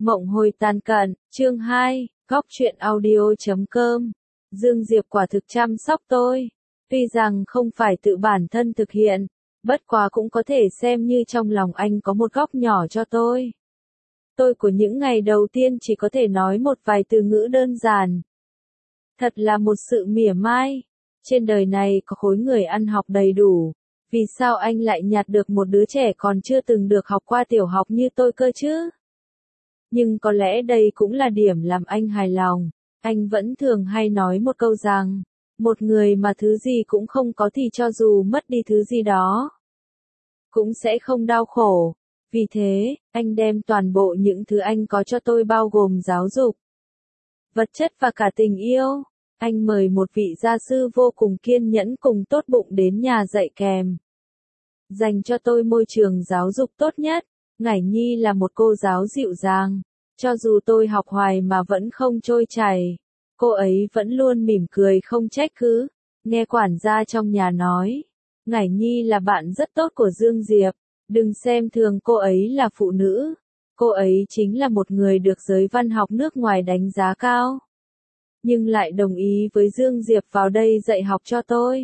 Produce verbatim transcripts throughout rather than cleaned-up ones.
Mộng hồi tàn cận, chương hai, góc truyện audio chấm com. Dương Diệp quả thực chăm sóc tôi. Tuy rằng không phải tự bản thân thực hiện, bất quá cũng có thể xem như trong lòng anh có một góc nhỏ cho tôi. Tôi của những ngày đầu tiên chỉ có thể nói một vài từ ngữ đơn giản. Thật là một sự mỉa mai. Trên đời này có khối người ăn học đầy đủ. Vì sao anh lại nhặt được một đứa trẻ còn chưa từng được học qua tiểu học như tôi cơ chứ? Nhưng có lẽ đây cũng là điểm làm anh hài lòng. Anh vẫn thường hay nói một câu rằng, một người mà thứ gì cũng không có thì cho dù mất đi thứ gì đó, cũng sẽ không đau khổ. Vì thế, anh đem toàn bộ những thứ anh có cho tôi bao gồm giáo dục, vật chất và cả tình yêu. Anh mời một vị gia sư vô cùng kiên nhẫn cùng tốt bụng đến nhà dạy kèm, dành cho tôi môi trường giáo dục tốt nhất. Ngải Nhi là một cô giáo dịu dàng. Cho dù tôi học hoài mà vẫn không trôi chảy, cô ấy vẫn luôn mỉm cười không trách cứ. Nghe quản gia trong nhà nói, Ngải Nhi là bạn rất tốt của Dương Diệp. Đừng xem thường cô ấy là phụ nữ. Cô ấy chính là một người được giới văn học nước ngoài đánh giá cao. Nhưng lại đồng ý với Dương Diệp vào đây dạy học cho tôi.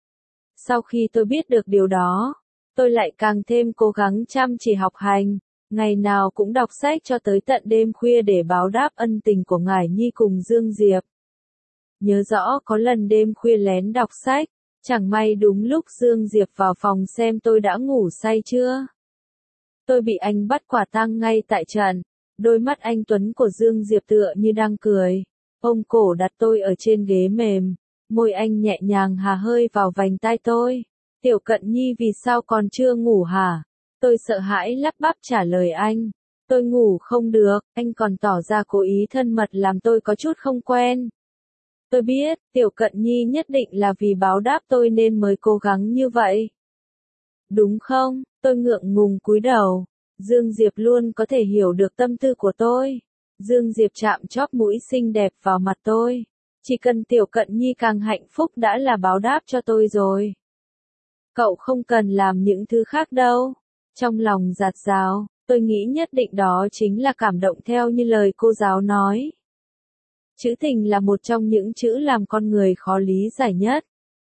Sau khi tôi biết được điều đó, tôi lại càng thêm cố gắng chăm chỉ học hành, ngày nào cũng đọc sách cho tới tận đêm khuya để báo đáp ân tình của Ngải Nhi cùng Dương Diệp. Nhớ rõ có lần đêm khuya lén đọc sách, chẳng may đúng lúc Dương Diệp vào phòng xem tôi đã ngủ say chưa. Tôi bị anh bắt quả tang ngay tại trận. Đôi mắt anh tuấn của Dương Diệp tựa như đang cười, ôm cổ đặt tôi ở trên ghế mềm, môi anh nhẹ nhàng hà hơi vào vành tai tôi. Tiểu Cận Nhi vì sao còn chưa ngủ hả? Tôi sợ hãi lắp bắp trả lời anh. Tôi ngủ không được. Anh còn tỏ ra cố ý thân mật làm tôi có chút không quen. Tôi biết, Tiểu Cận Nhi nhất định là vì báo đáp tôi nên mới cố gắng như vậy. Đúng không? Tôi ngượng ngùng cúi đầu. Dương Diệp luôn có thể hiểu được tâm tư của tôi. Dương Diệp chạm chóp mũi xinh đẹp vào mặt tôi. Chỉ cần Tiểu Cận Nhi càng hạnh phúc đã là báo đáp cho tôi rồi. Cậu không cần làm những thứ khác đâu. Trong lòng dạt dào, tôi nghĩ nhất định đó chính là cảm động theo như lời cô giáo nói. Chữ tình là một trong những chữ làm con người khó lý giải nhất.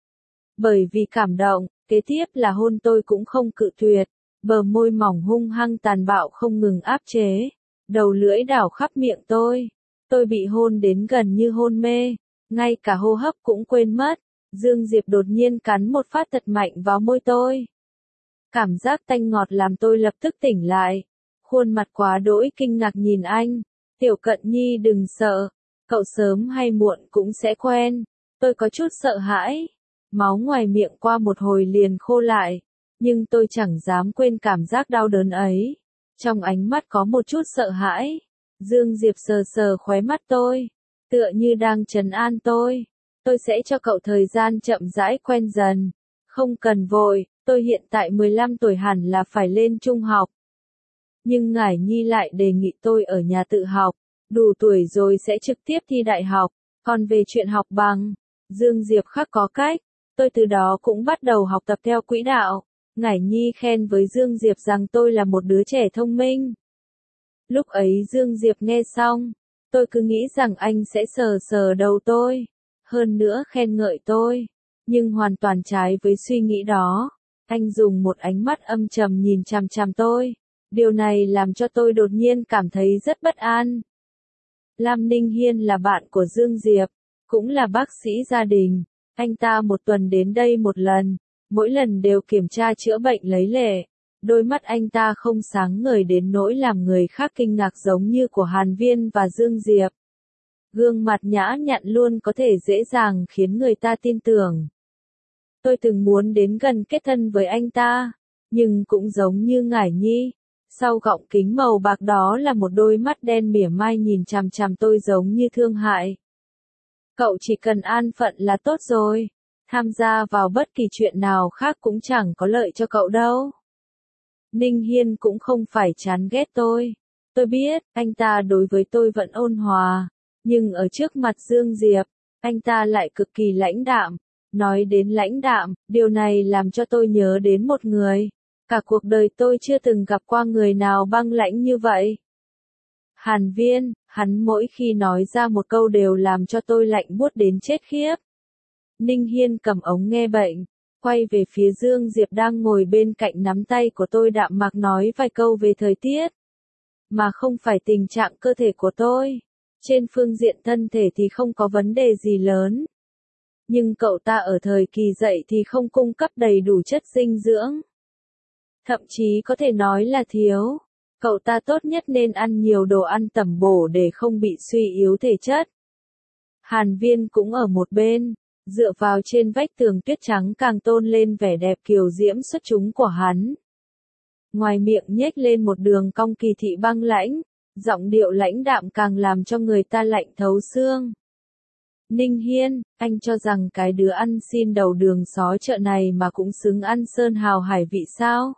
Bởi vì cảm động, kế tiếp là hôn tôi cũng không cự tuyệt, bờ môi mỏng hung hăng tàn bạo không ngừng áp chế, đầu lưỡi đảo khắp miệng tôi. Tôi bị hôn đến gần như hôn mê, ngay cả hô hấp cũng quên mất. Dương Diệp đột nhiên cắn một phát thật mạnh vào môi tôi. Cảm giác tanh ngọt làm tôi lập tức tỉnh lại. Khuôn mặt quá đỗi kinh ngạc nhìn anh. Tiểu Cận Nhi đừng sợ. Cậu sớm hay muộn cũng sẽ quen. Tôi có chút sợ hãi. Máu ngoài miệng qua một hồi liền khô lại. Nhưng tôi chẳng dám quên cảm giác đau đớn ấy. Trong ánh mắt có một chút sợ hãi. Dương Diệp sờ sờ khóe mắt tôi. Tựa như đang trấn an tôi. Tôi sẽ cho cậu thời gian chậm rãi quen dần. Không cần vội, tôi hiện tại mười lăm tuổi hẳn là phải lên trung học. Nhưng Ngải Nhi lại đề nghị tôi ở nhà tự học. Đủ tuổi rồi sẽ trực tiếp thi đại học. Còn về chuyện học bằng, Dương Diệp khắc có cách. Tôi từ đó cũng bắt đầu học tập theo quỹ đạo. Ngải Nhi khen với Dương Diệp rằng tôi là một đứa trẻ thông minh. Lúc ấy Dương Diệp nghe xong, tôi cứ nghĩ rằng anh sẽ sờ sờ đầu tôi. Hơn nữa khen ngợi tôi. Nhưng hoàn toàn trái với suy nghĩ đó. Anh dùng một ánh mắt âm trầm nhìn chằm chằm tôi. Điều này làm cho tôi đột nhiên cảm thấy rất bất an. Lam Ninh Hiên là bạn của Dương Diệp, cũng là bác sĩ gia đình. Anh ta một tuần đến đây một lần, mỗi lần đều kiểm tra chữa bệnh lấy lệ. Đôi mắt anh ta không sáng ngời đến nỗi làm người khác kinh ngạc giống như của Hàn Viên và Dương Diệp. Gương mặt nhã nhặn luôn có thể dễ dàng khiến người ta tin tưởng. Tôi từng muốn đến gần kết thân với anh ta, nhưng cũng giống như Ngải Nhi, sau gọng kính màu bạc đó là một đôi mắt đen mỉa mai nhìn chằm chằm tôi giống như thương hại. Cậu chỉ cần an phận là tốt rồi, tham gia vào bất kỳ chuyện nào khác cũng chẳng có lợi cho cậu đâu. Ninh Hiên cũng không phải chán ghét tôi. Tôi biết, anh ta đối với tôi vẫn ôn hòa. Nhưng ở trước mặt Dương Diệp, anh ta lại cực kỳ lãnh đạm. Nói đến lãnh đạm, điều này làm cho tôi nhớ đến một người. Cả cuộc đời tôi chưa từng gặp qua người nào băng lãnh như vậy. Hàn Viên, hắn mỗi khi nói ra một câu đều làm cho tôi lạnh buốt đến chết khiếp. Ninh Hiên cầm ống nghe bệnh, quay về phía Dương Diệp đang ngồi bên cạnh nắm tay của tôi đạm mạc nói vài câu về thời tiết. Mà không phải tình trạng cơ thể của tôi. Trên phương diện thân thể thì không có vấn đề gì lớn. Nhưng cậu ta ở thời kỳ dậy thì không cung cấp đầy đủ chất dinh dưỡng. Thậm chí có thể nói là thiếu. Cậu ta tốt nhất nên ăn nhiều đồ ăn tẩm bổ để không bị suy yếu thể chất. Hàn Viên cũng ở một bên, dựa vào trên vách tường tuyết trắng càng tôn lên vẻ đẹp kiều diễm xuất chúng của hắn. Ngoài miệng nhếch lên một đường cong kỳ thị băng lãnh, giọng điệu lãnh đạm càng làm cho người ta lạnh thấu xương. Ninh Hiên, anh cho rằng cái đứa ăn xin đầu đường xó chợ này mà cũng xứng ăn sơn hào hải vị sao?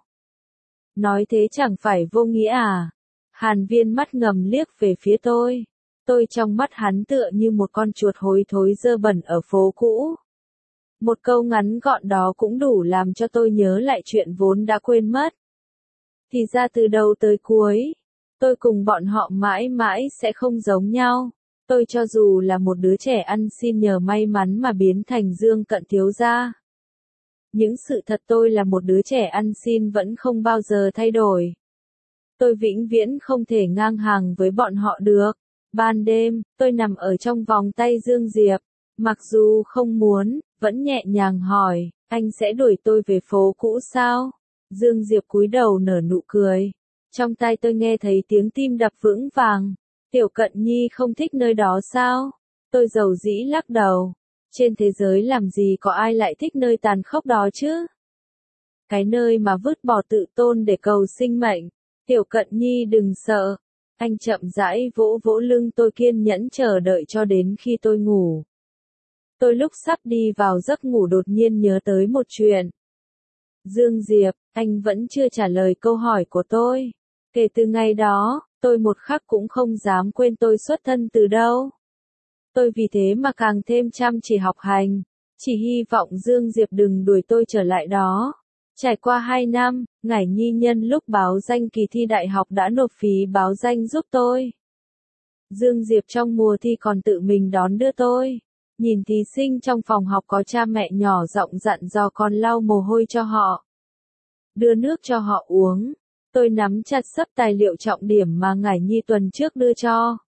Nói thế chẳng phải vô nghĩa à? Hàn Viên mắt ngầm liếc về phía tôi. Tôi trong mắt hắn tựa như một con chuột hôi thối dơ bẩn ở phố cũ. Một câu ngắn gọn đó cũng đủ làm cho tôi nhớ lại chuyện vốn đã quên mất. Thì ra từ đầu tới cuối, tôi cùng bọn họ mãi mãi sẽ không giống nhau. Tôi cho dù là một đứa trẻ ăn xin nhờ may mắn mà biến thành Dương Cận thiếu gia. Những sự thật tôi là một đứa trẻ ăn xin vẫn không bao giờ thay đổi. Tôi vĩnh viễn không thể ngang hàng với bọn họ được. Ban đêm, tôi nằm ở trong vòng tay Dương Diệp. Mặc dù không muốn, vẫn nhẹ nhàng hỏi, anh sẽ đuổi tôi về phố cũ sao? Dương Diệp cúi đầu nở nụ cười. Trong tai tôi nghe thấy tiếng tim đập vững vàng. Tiểu Cận Nhi không thích nơi đó sao? Tôi dầu dĩ lắc đầu. Trên thế giới làm gì có ai lại thích nơi tàn khốc đó chứ? Cái nơi mà vứt bỏ tự tôn để cầu sinh mệnh. Tiểu Cận Nhi đừng sợ. Anh chậm rãi vỗ vỗ lưng tôi kiên nhẫn chờ đợi cho đến khi tôi ngủ. Tôi lúc sắp đi vào giấc ngủ đột nhiên nhớ tới một chuyện. Dương Diệp, anh vẫn chưa trả lời câu hỏi của tôi. Kể từ ngày đó, tôi một khắc cũng không dám quên tôi xuất thân từ đâu. Tôi vì thế mà càng thêm chăm chỉ học hành, chỉ hy vọng Dương Diệp đừng đuổi tôi trở lại đó. Trải qua hai năm, Ngải Nhi nhân lúc báo danh kỳ thi đại học đã nộp phí báo danh giúp tôi. Dương Diệp trong mùa thi còn tự mình đón đưa tôi. Nhìn thí sinh trong phòng học có cha mẹ nhỏ giọng dặn dò con lau mồ hôi cho họ. Đưa nước cho họ uống. Tôi nắm chặt sấp tài liệu trọng điểm mà Ngải Nhi tuần trước đưa cho.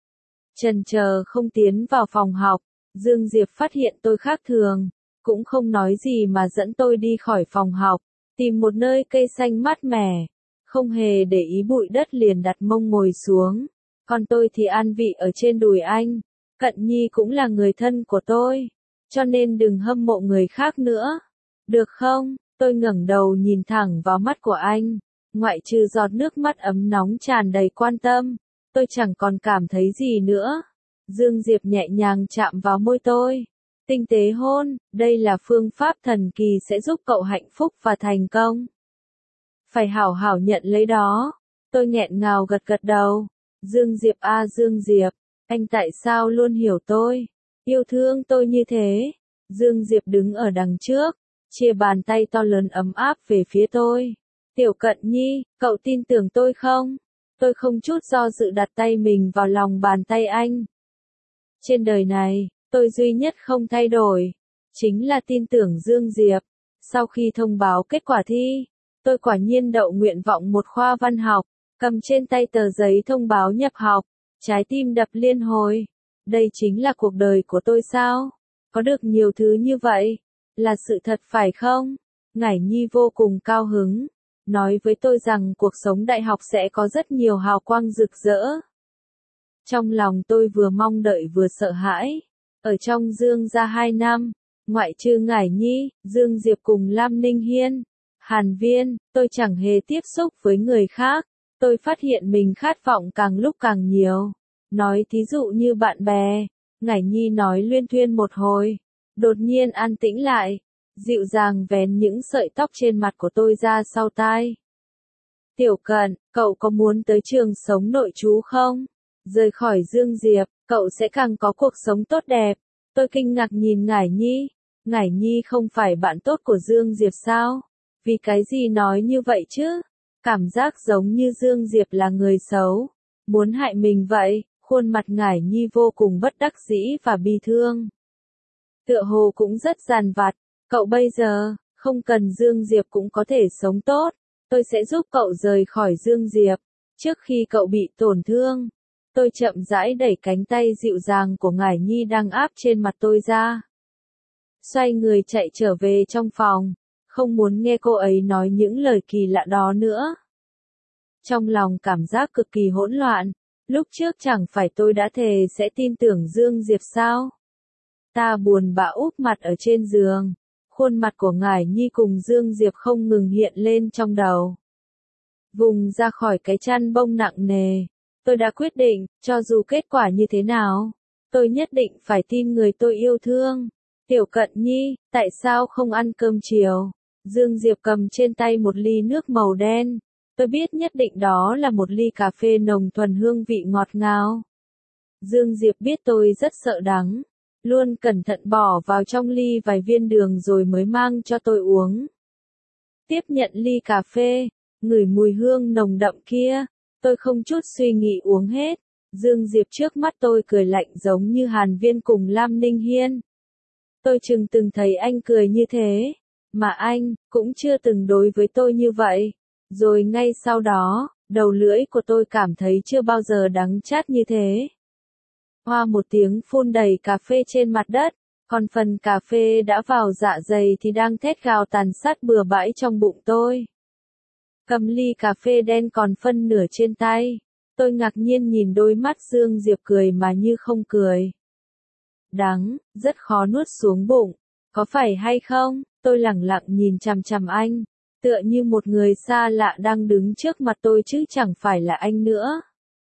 Chần chờ không tiến vào phòng học, Dương Diệp phát hiện tôi khác thường, cũng không nói gì mà dẫn tôi đi khỏi phòng học, tìm một nơi cây xanh mát mẻ, không hề để ý bụi đất liền đặt mông ngồi xuống, còn tôi thì an vị ở trên đùi anh. Cận Nhi cũng là người thân của tôi, cho nên đừng hâm mộ người khác nữa, được không? Tôi ngẩng đầu nhìn thẳng vào mắt của anh, ngoại trừ giọt nước mắt ấm nóng tràn đầy quan tâm. Tôi chẳng còn cảm thấy gì nữa. Dương Diệp nhẹ nhàng chạm vào môi tôi. Tinh tế hôn, đây là phương pháp thần kỳ sẽ giúp cậu hạnh phúc và thành công. Phải hảo hảo nhận lấy đó. Tôi nghẹn ngào gật gật đầu. Dương Diệp a à, Dương Diệp, anh tại sao luôn hiểu tôi, yêu thương tôi như thế? Dương Diệp đứng ở đằng trước, chia bàn tay to lớn ấm áp về phía tôi. Tiểu Cận Nhi, cậu tin tưởng tôi không? Tôi không chút do dự đặt tay mình vào lòng bàn tay anh. Trên đời này, tôi duy nhất không thay đổi, chính là tin tưởng Dương Diệp. Sau khi thông báo kết quả thi, tôi quả nhiên đậu nguyện vọng một khoa văn học, cầm trên tay tờ giấy thông báo nhập học, trái tim đập liên hồi. Đây chính là cuộc đời của tôi sao? Có được nhiều thứ như vậy, là sự thật phải không? Ngải Nhi vô cùng cao hứng, nói với tôi rằng cuộc sống đại học sẽ có rất nhiều hào quang rực rỡ. Trong lòng tôi vừa mong đợi vừa sợ hãi. Ở trong Dương gia hai năm, ngoại trừ Ngải Nhi, Dương Diệp cùng Lam Ninh Hiên, Hàn Viên, tôi chẳng hề tiếp xúc với người khác. Tôi phát hiện mình khát vọng càng lúc càng nhiều. Nói thí dụ như bạn bè, Ngải Nhi nói luyên thuyên một hồi, đột nhiên an tĩnh lại, dịu dàng vén những sợi tóc trên mặt của tôi ra sau tai. Tiểu Cận, cậu có muốn tới trường sống nội trú không? Rời khỏi Dương Diệp, cậu sẽ càng có cuộc sống tốt đẹp. Tôi kinh ngạc nhìn Ngải Nhi. Ngải Nhi không phải bạn tốt của Dương Diệp sao? Vì cái gì nói như vậy chứ? Cảm giác giống như Dương Diệp là người xấu. Muốn hại mình vậy, khuôn mặt Ngải Nhi vô cùng bất đắc dĩ và bi thương. Tựa hồ cũng rất dằn vặt, cậu bây giờ, không cần Dương Diệp cũng có thể sống tốt, tôi sẽ giúp cậu rời khỏi Dương Diệp, trước khi cậu bị tổn thương. Tôi chậm rãi đẩy cánh tay dịu dàng của Ngải Nhi đang áp trên mặt tôi ra. Xoay người chạy trở về trong phòng, không muốn nghe cô ấy nói những lời kỳ lạ đó nữa. Trong lòng cảm giác cực kỳ hỗn loạn, lúc trước chẳng phải tôi đã thề sẽ tin tưởng Dương Diệp sao? Ta buồn bã úp mặt ở trên giường, khuôn mặt của Ngải Nhi cùng Dương Diệp không ngừng hiện lên trong đầu. Vùng ra khỏi cái chăn bông nặng nề, tôi đã quyết định, cho dù kết quả như thế nào, tôi nhất định phải tin người tôi yêu thương. Tiểu Cận Nhi, tại sao không ăn cơm chiều? Dương Diệp cầm trên tay một ly nước màu đen. Tôi biết nhất định đó là một ly cà phê nồng thuần hương vị ngọt ngào. Dương Diệp biết tôi rất sợ đắng, luôn cẩn thận bỏ vào trong ly vài viên đường rồi mới mang cho tôi uống. Tiếp nhận ly cà phê, ngửi mùi hương nồng đậm kia, tôi không chút suy nghĩ uống hết. Dương Diệp trước mắt tôi cười lạnh giống như Hàn Viên cùng Lam Ninh Hiên. Tôi chừng từng thấy anh cười như thế, mà anh cũng chưa từng đối với tôi như vậy. Rồi ngay sau đó, đầu lưỡi của tôi cảm thấy chưa bao giờ đắng chát như thế. Hoa một tiếng phun đầy cà phê trên mặt đất, còn phần cà phê đã vào dạ dày thì đang thét gào tàn sát bừa bãi trong bụng tôi. Cầm ly cà phê đen còn phân nửa trên tay, tôi ngạc nhiên nhìn đôi mắt Dương Diệp cười mà như không cười. Đắng, rất khó nuốt xuống bụng, có phải hay không? Tôi lẳng lặng nhìn chằm chằm anh, tựa như một người xa lạ đang đứng trước mặt tôi chứ chẳng phải là anh nữa.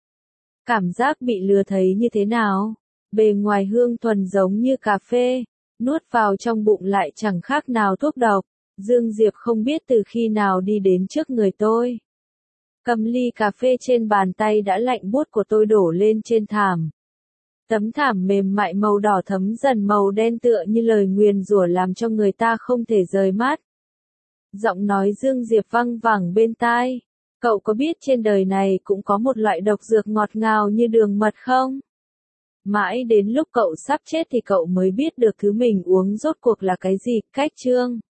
Cảm giác bị lừa thấy như thế nào? Bề ngoài hương thuần giống như cà phê, nuốt vào trong bụng lại chẳng khác nào thuốc độc. Dương Diệp không biết từ khi nào đi đến trước người tôi. Cầm ly cà phê trên bàn tay đã lạnh buốt của tôi đổ lên trên thảm. Tấm thảm mềm mại màu đỏ thấm dần màu đen tựa như lời nguyền rủa làm cho người ta không thể rời mắt. Giọng nói Dương Diệp văng vẳng bên tai. Cậu có biết trên đời này cũng có một loại độc dược ngọt ngào như đường mật không? Mãi đến lúc cậu sắp chết thì cậu mới biết được thứ mình uống rốt cuộc là cái gì. Cách chương